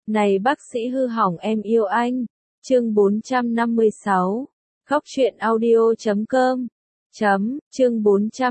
Này bác sĩ hư hỏng em yêu anh. Chương 456. Góc truyện audio.com. Chương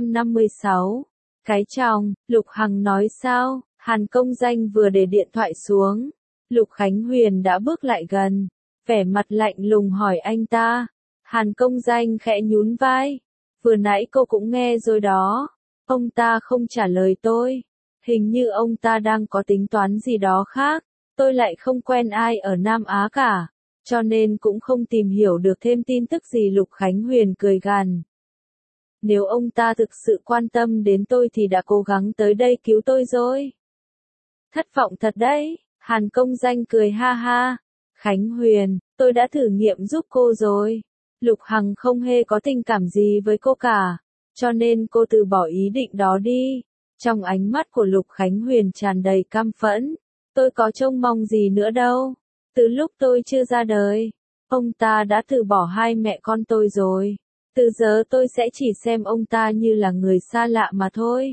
456. Cái chồng, Lục Hằng nói sao? Hàn Công Danh vừa để điện thoại xuống. Lục Khánh Huyền đã bước lại gần. Vẻ mặt lạnh lùng hỏi anh ta. Hàn Công Danh khẽ nhún vai. Vừa nãy cô cũng nghe rồi đó. Ông ta không trả lời tôi. Hình như ông ta đang có tính toán gì đó khác. Tôi lại không quen ai ở Nam Á cả. Cho nên cũng không tìm hiểu được thêm tin tức gì. Lục Khánh Huyền cười gằn. Nếu ông ta thực sự quan tâm đến tôi thì đã cố gắng tới đây cứu tôi rồi. Thất vọng thật đấy. Hàn Công Danh cười ha ha. Khánh Huyền, tôi đã thử nghiệm giúp cô rồi. Lục Hằng không hề có tình cảm gì với cô cả. Cho nên cô từ bỏ ý định đó đi. Trong ánh mắt của Lục Khánh Huyền tràn đầy căm phẫn. Tôi có trông mong gì nữa đâu. Từ lúc tôi chưa ra đời, ông ta đã từ bỏ hai mẹ con tôi rồi. Từ giờ tôi sẽ chỉ xem ông ta như là người xa lạ mà thôi.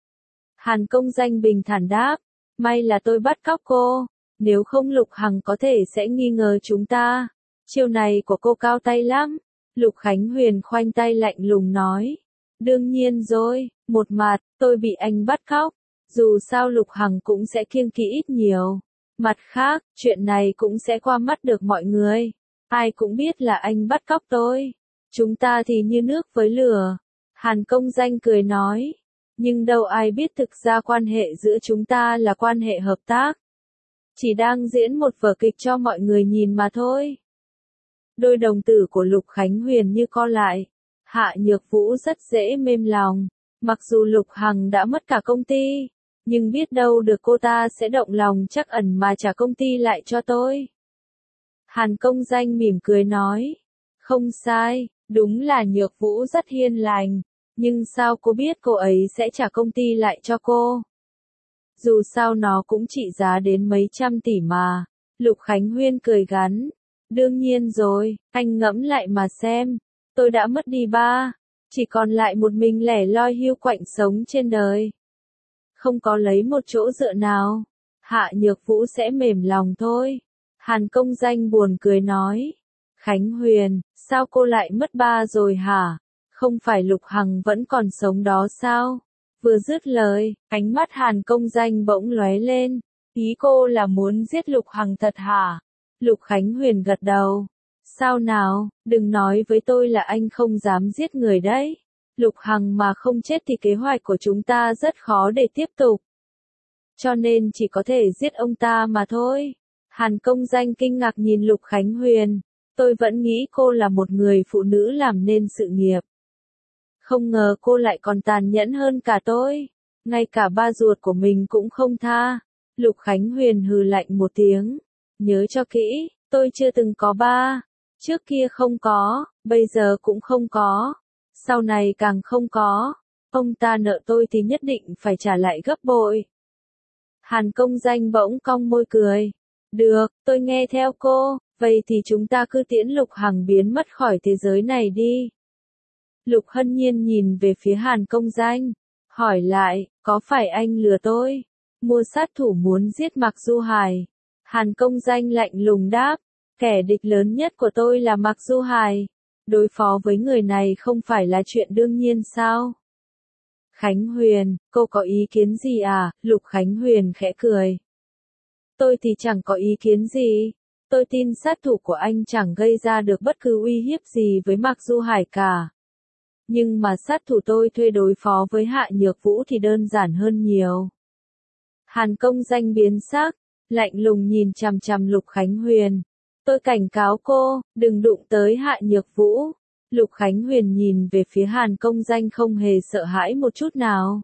Hàn Công Danh bình thản đáp. May là tôi bắt cóc cô. Nếu không Lục Hằng có thể sẽ nghi ngờ chúng ta. Chiêu này của cô cao tay lắm. Lục Khánh Huyền khoanh tay lạnh lùng nói. Đương nhiên rồi, một mặt, tôi bị anh bắt cóc. Dù sao Lục Hằng cũng sẽ kiêng kỵ ít nhiều. Mặt khác, chuyện này cũng sẽ qua mắt được mọi người. Ai cũng biết là anh bắt cóc tôi. Chúng ta thì như nước với lửa. Hàn Công Danh cười nói. Nhưng đâu ai biết thực ra quan hệ giữa chúng ta là quan hệ hợp tác. Chỉ đang diễn một vở kịch cho mọi người nhìn mà thôi. Đôi đồng tử của Lục Khánh Huyền như co lại. Hạ Nhược Vũ rất dễ mềm lòng. Mặc dù Lục Hằng đã mất cả công ty, nhưng biết đâu được cô ta sẽ động lòng trắc ẩn mà trả công ty lại cho tôi. Hàn Công Danh mỉm cười nói. Không sai, đúng là Nhược Vũ rất hiền lành. Nhưng sao cô biết cô ấy sẽ trả công ty lại cho cô? Dù sao nó cũng trị giá đến mấy trăm tỷ mà. Lục Khánh Huyền cười gắn. Đương nhiên rồi, anh ngẫm lại mà xem. Tôi đã mất đi ba. Chỉ còn lại một mình lẻ loi hiu quạnh sống trên đời. Không có lấy một chỗ dựa nào. Hạ Nhược Vũ sẽ mềm lòng thôi. Hàn Công Danh buồn cười nói. Khánh Huyền, sao cô lại mất ba rồi hả? Không phải Lục Hằng vẫn còn sống đó sao? Vừa dứt lời, ánh mắt Hàn Công Danh bỗng lóe lên. Ý cô là muốn giết Lục Hằng thật hả? Lục Khánh Huyền gật đầu. Sao nào, đừng nói với tôi là anh không dám giết người đấy. Lục Hằng mà không chết thì kế hoạch của chúng ta rất khó để tiếp tục. Cho nên chỉ có thể giết ông ta mà thôi. Hàn Công Danh kinh ngạc nhìn Lục Khánh Huyền. Tôi vẫn nghĩ cô là một người phụ nữ làm nên sự nghiệp. Không ngờ cô lại còn tàn nhẫn hơn cả tôi. Ngay cả ba ruột của mình cũng không tha. Lục Khánh Huyền hừ lạnh một tiếng. Nhớ cho kỹ, tôi chưa từng có ba. Trước kia không có, bây giờ cũng không có. Sau này càng không có. Ông ta nợ tôi thì nhất định phải trả lại gấp bội. Hàn Công Danh bỗng cong môi cười. Được, tôi nghe theo cô. Vậy thì chúng ta cứ tiễn Lục Hằng biến mất khỏi thế giới này đi. Lục Hân Nhiên nhìn về phía Hàn Công Danh. Hỏi lại, có phải anh lừa tôi? Mua sát thủ muốn giết Mạc Du Hải. Hàn Công Danh lạnh lùng đáp. Kẻ địch lớn nhất của tôi là Mạc Du Hải. Đối phó với người này không phải là chuyện đương nhiên sao? Khánh Huyền, cô có ý kiến gì à? Lục Khánh Huyền khẽ cười. Tôi thì chẳng có ý kiến gì. Tôi tin sát thủ của anh chẳng gây ra được bất cứ uy hiếp gì với Mạc Du Hải cả. Nhưng mà sát thủ tôi thuê đối phó với Hạ Nhược Vũ thì đơn giản hơn nhiều. Hàn Công Danh biến sắc, lạnh lùng nhìn chằm chằm Lục Khánh Huyền. Tôi cảnh cáo cô, đừng đụng tới Hạ Nhược Vũ. Lục Khánh Huyền nhìn về phía Hàn Công Danh không hề sợ hãi một chút nào.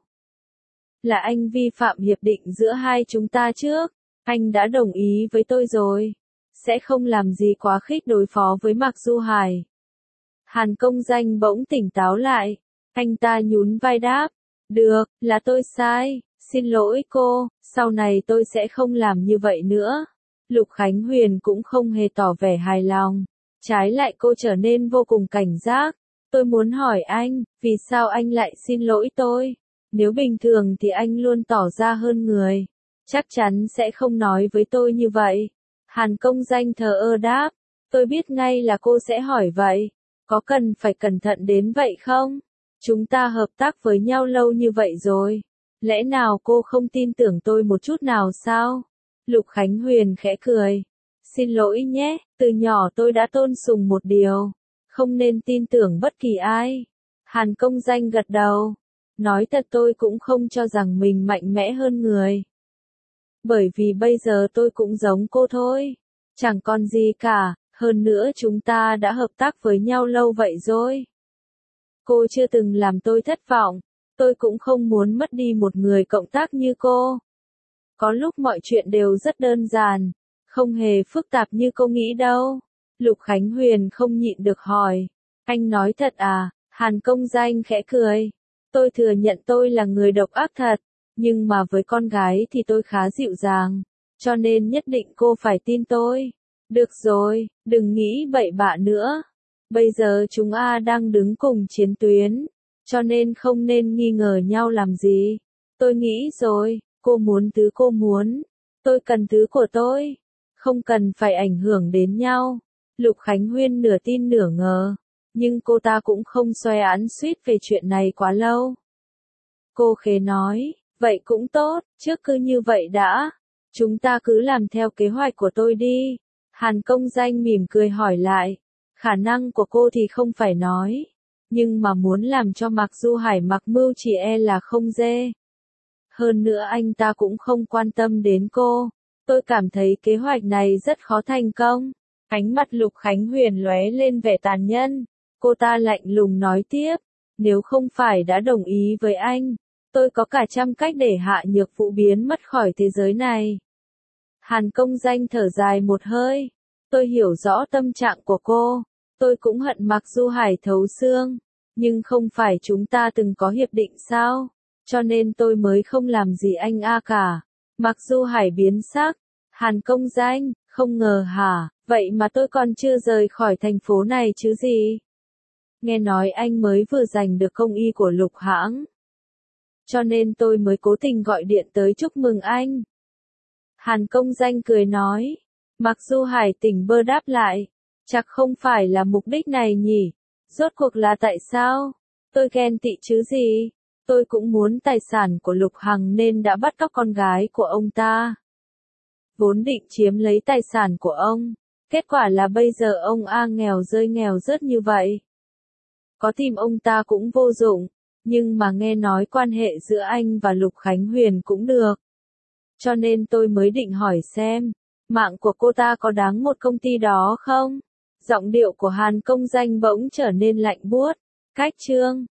Là anh vi phạm hiệp định giữa hai chúng ta trước. Anh đã đồng ý với tôi rồi. Sẽ không làm gì quá khích đối phó với Mạc Du Hải. Hàn Công Danh bỗng tỉnh táo lại. Anh ta nhún vai đáp. Được, là tôi sai. Xin lỗi cô, sau này tôi sẽ không làm như vậy nữa. Lục Khánh Huyền cũng không hề tỏ vẻ hài lòng. Trái lại cô trở nên vô cùng cảnh giác. Tôi muốn hỏi anh, vì sao anh lại xin lỗi tôi? Nếu bình thường thì anh luôn tỏ ra hơn người. Chắc chắn sẽ không nói với tôi như vậy. Hàn Công Danh thờ ơ đáp. Tôi biết ngay là cô sẽ hỏi vậy. Có cần phải cẩn thận đến vậy không? Chúng ta hợp tác với nhau lâu như vậy rồi. Lẽ nào cô không tin tưởng tôi một chút nào sao? Lục Khánh Huyền khẽ cười. Xin lỗi nhé, từ nhỏ tôi đã tôn sùng một điều. Không nên tin tưởng bất kỳ ai. Hàn Công Danh gật đầu. Nói thật tôi cũng không cho rằng mình mạnh mẽ hơn người. Bởi vì bây giờ tôi cũng giống cô thôi. Chẳng còn gì cả, hơn nữa chúng ta đã hợp tác với nhau lâu vậy rồi. Cô chưa từng làm tôi thất vọng. Tôi cũng không muốn mất đi một người cộng tác như cô. Có lúc mọi chuyện đều rất đơn giản, không hề phức tạp như cô nghĩ đâu. Lục Khánh Huyền không nhịn được hỏi. Anh nói thật à? Hàn Công Danh khẽ cười. Tôi thừa nhận tôi là người độc ác thật, nhưng mà với con gái thì tôi khá dịu dàng, cho nên nhất định cô phải tin tôi. Được rồi, đừng nghĩ bậy bạ nữa. Bây giờ chúng ta đang đứng cùng chiến tuyến, cho nên không nên nghi ngờ nhau làm gì. Tôi nghĩ rồi, cô muốn thứ cô muốn, tôi cần thứ của tôi. Không cần phải ảnh hưởng đến nhau. Lục Khánh Huyên nửa tin nửa ngờ, nhưng cô ta cũng không xoay án suýt về chuyện này quá lâu. Cô khẽ nói, vậy cũng tốt, trước cứ như vậy đã. Chúng ta cứ làm theo kế hoạch của tôi đi. Hàn Công Danh mỉm cười hỏi lại. Khả năng của cô thì không phải nói. Nhưng mà muốn làm cho Mạc Du Hải mặc mưu chỉ e là không dễ. Hơn nữa anh ta cũng không quan tâm đến cô. Tôi cảm thấy kế hoạch này rất khó thành công. Ánh mắt Lục Khánh Huyền lóe lên vẻ tàn nhẫn. Cô ta lạnh lùng nói tiếp. Nếu không phải đã đồng ý với anh, tôi có cả trăm cách để Hạ Nhược Vũ biến mất khỏi thế giới này. Hàn Công Danh thở dài một hơi. Tôi hiểu rõ tâm trạng của cô. Tôi cũng hận Mạc Du Hải thấu xương. Nhưng không phải chúng ta từng có hiệp định sao? Cho nên tôi mới không làm gì anh cả. Mạc Du Hải biến sắc. Hàn Công Danh, không ngờ hả? Vậy mà tôi còn chưa rời khỏi thành phố này chứ gì? Nghe nói anh mới vừa giành được công y của Lục hãng. Cho nên tôi mới cố tình gọi điện tới chúc mừng anh. Hàn Công Danh cười nói. Mạc Du Hải tỉnh bơ đáp lại. Chắc không phải là mục đích này nhỉ? Rốt cuộc là tại sao? Tôi ghen tị chứ gì? Tôi cũng muốn tài sản của Lục Hằng nên đã bắt cóc con gái của ông ta. Vốn định chiếm lấy tài sản của ông. Kết quả là bây giờ ông nghèo rơi nghèo rớt như vậy. Có tìm ông ta cũng vô dụng. Nhưng mà nghe nói quan hệ giữa anh và Lục Khánh Huyền cũng được. Cho nên tôi mới định hỏi xem, mạng của cô ta có đáng một công ty đó không? Giọng điệu của Hàn Công Danh bỗng trở nên lạnh buốt. Cách chương